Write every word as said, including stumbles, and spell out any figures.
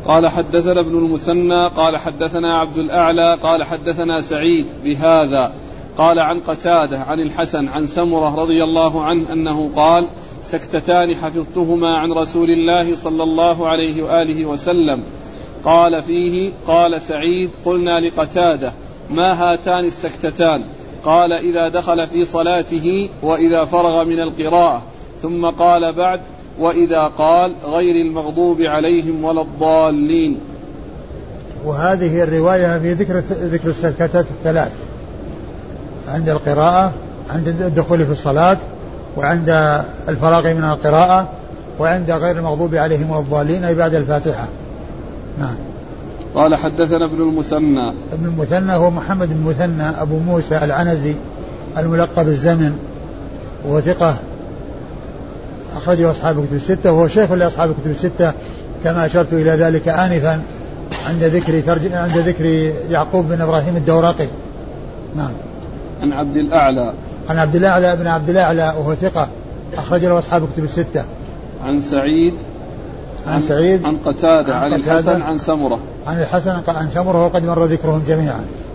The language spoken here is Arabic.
قال حدثنا ابن المثنى قال حدثنا عبد الأعلى قال حدثنا سعيد بهذا قال عن قتادة عن الحسن عن سمرة رضي الله عنه أنه قال سكتتان حفظتهما عن رسول الله صلى الله عليه وآله وسلم. قال فيه قال سعيد قلنا لقتادة ما هاتان السكتتان؟ قال إذا دخل في صلاته وإذا فرغ من القراءة، ثم قال بعد وإذا قال غير المغضوب عليهم ولا الضالين. وهذه الرواية في ذكر ذكر السكتات الثلاث عند القراءة، عند الدخول في الصلاة، وعند الفراغ من القراءة، وعند غير المغضوب عليهم ولا الضالين أي بعد الفاتحة. نعم. قال حدثنا ابن المثنى. ابن المثنى هو محمد بن المثنى أبو موسى العنزي الملقب الزمن، وهو ثقة أخرجه أصحاب الكتب الستة، وهو شيخ لأصحاب الكتب الستة كما أشرت إلى ذلك آنفا عند ذكر ترج... عند ذكر يعقوب بن إبراهيم الدورقي. نعم. عن عبد الأعلى. عن عبد الأعلى بن عبد الأعلى وهو ثقة أخرج له أصحاب الكتب الستة. عن سعيد. عن سعيد. عن قتادة عن, عن الحسن عن سمرة. عن الحسن عن سمرة وقد مر ذكرهم جميعا.